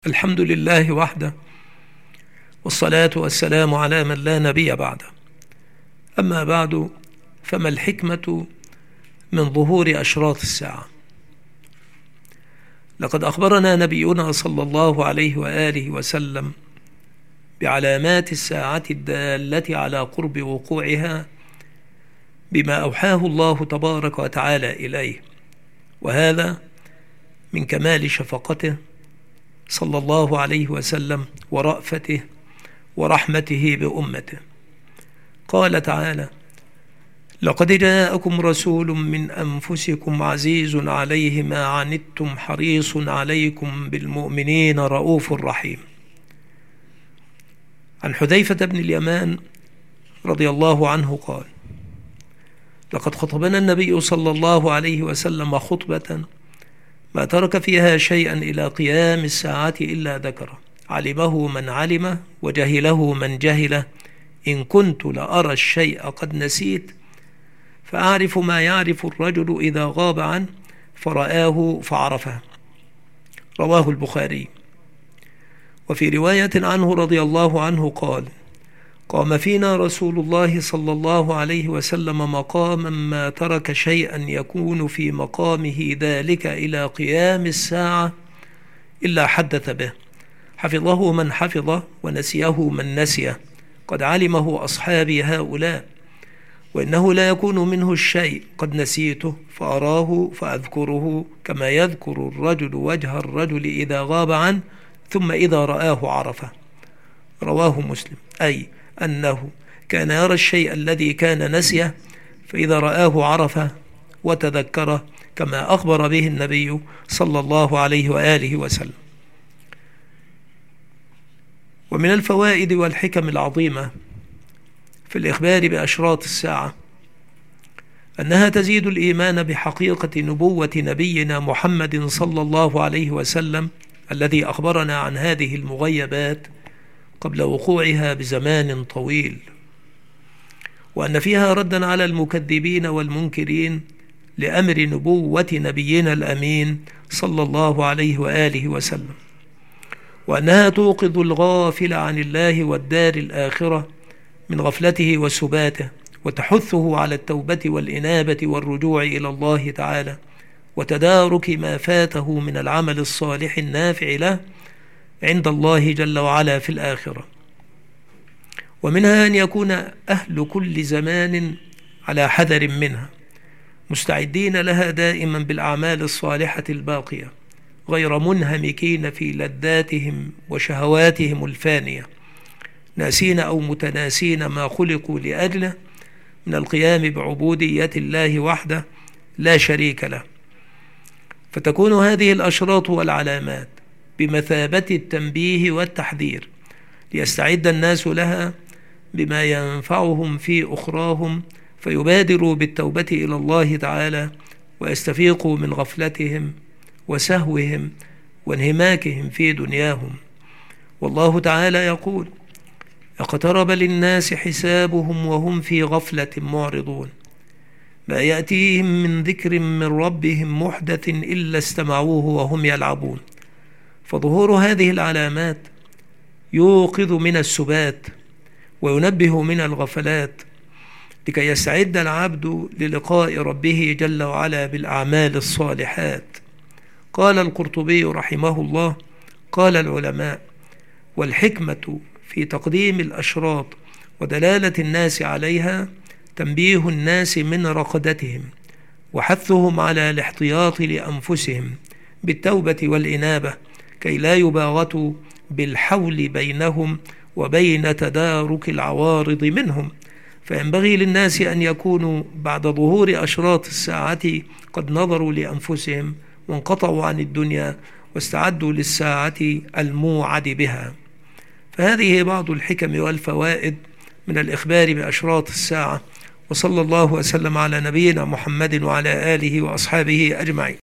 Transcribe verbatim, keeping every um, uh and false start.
الحمد لله وحده، والصلاة والسلام على من لا نبي بعده. أما بعد، فما الحكمة من ظهور أشراط الساعة؟ لقد أخبرنا نبينا صلى الله عليه وآله وسلم بعلامات الساعة الدالة على قرب وقوعها بما أوحاه الله تبارك وتعالى إليه، وهذا من كمال شفقته صلى الله عليه وسلم ورأفته ورحمته بأمته. قال تعالى: لقد جاءكم رسول من أنفسكم عزيز عليه ما عنتم حريص عليكم بالمؤمنين رؤوف رحيم. عن حذيفة بن اليمان رضي الله عنه قال: لقد خطبنا النبي صلى الله عليه وسلم خطبة ما ترك فيها شيئا إلى قيام الساعة إلا ذكره، علمه من علمه وجهله من جهله. إن كنت لأرى الشيء قد نسيت فأعرف ما يعرف الرجل إذا غاب عنه فرآه فعرفه. رواه البخاري. وفي رواية عنه رضي الله عنه قال: قام فينا رسول الله صلى الله عليه وسلم مقاما ما ترك شيئا يكون في مقامه ذلك إلى قيام الساعة إلا حدث به، حفظه من حفظه ونسيه من نسيه. قد علمه أصحابي هؤلاء، وإنه لا يكون منه الشيء قد نسيته فأراه فأذكره، كما يذكر الرجل وجه الرجل إذا غاب عنه ثم إذا رآه عرفه. رواه مسلم. أي أنه كان يرى الشيء الذي كان نسيه، فإذا رآه عرفه وتذكره، كما أخبر به النبي صلى الله عليه وآله وسلم. ومن الفوائد والحكم العظيمة في الإخبار بأشراط الساعة أنها تزيد الإيمان بحقيقة نبوة نبينا محمد صلى الله عليه وسلم الذي أخبرنا عن هذه المغيبات قبل وقوعها بزمان طويل، وأن فيها ردا على المكذبين والمنكرين لأمر نبوة نبينا الأمين صلى الله عليه وآله وسلم، وأنها توقظ الغافل عن الله والدار الآخرة من غفلته وسباته، وتحثه على التوبة والإنابة والرجوع إلى الله تعالى، وتدارك ما فاته من العمل الصالح النافع له عند الله جل وعلا في الآخرة. ومنها أن يكون أهل كل زمان على حذر منها، مستعدين لها دائما بالأعمال الصالحة الباقية، غير منهمكين في لذاتهم وشهواتهم الفانية، ناسين أو متناسين ما خلقوا لأجله من القيام بعبودية الله وحده لا شريك له. فتكون هذه الأشراط والعلامات بمثابة التنبيه والتحذير، ليستعد الناس لها بما ينفعهم في أخراهم، فيبادروا بالتوبة إلى الله تعالى، ويستفيقوا من غفلتهم وسهوهم وانهماكهم في دنياهم. والله تعالى يقول: اقترب للناس حسابهم وهم في غفلة معرضون، ما يأتيهم من ذكر من ربهم محدث إلا استمعوه وهم يلعبون. فظهور هذه العلامات يوقظ من السبات وينبه من الغفلات، لكي يستعد العبد للقاء ربه جل وعلا بالأعمال الصالحات. قال القرطبي رحمه الله: قال العلماء: والحكمة في تقديم الأشراط ودلالة الناس عليها تنبيه الناس من رقدتهم، وحثهم على الاحتياط لأنفسهم بالتوبة والإنابة، كي لا يباغتوا بالحول بينهم وبين تدارك العوارض منهم. فينبغي للناس أن يكونوا بعد ظهور أشراط الساعة قد نظروا لأنفسهم وانقطعوا عن الدنيا واستعدوا للساعة الموعد بها. فهذه بعض الحكم والفوائد من الإخبار بأشراط الساعة. وصلى الله وسلم على نبينا محمد وعلى آله وأصحابه أجمعين.